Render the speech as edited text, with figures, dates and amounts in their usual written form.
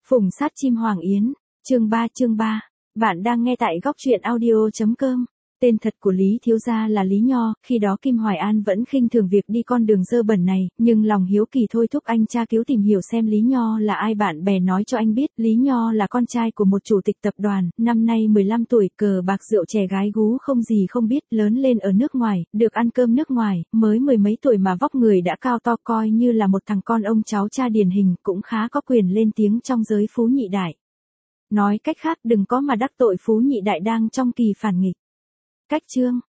Phùng sát chim Hoàng Yến, chương 3. Bạn đang nghe tại góc truyện audio.com. Tên thật của Lý thiếu gia là Lý Nho, khi đó Kim Hoài An vẫn khinh thường việc đi con đường dơ bẩn này, nhưng lòng hiếu kỳ thôi thúc anh tra cứu tìm hiểu xem Lý Nho là ai. Bạn bè nói cho anh biết, Lý Nho là con trai của một chủ tịch tập đoàn, năm nay 15 tuổi, cờ bạc rượu chè gái gú không gì không biết, lớn lên ở nước ngoài, được ăn cơm nước ngoài, mới mười mấy tuổi mà vóc người đã cao to, coi như là một thằng con ông cháu cha điển hình, cũng khá có quyền lên tiếng trong giới phú nhị đại. Nói cách khác, đừng có mà đắc tội phú nhị đại đang trong kỳ phản nghịch. Cách chương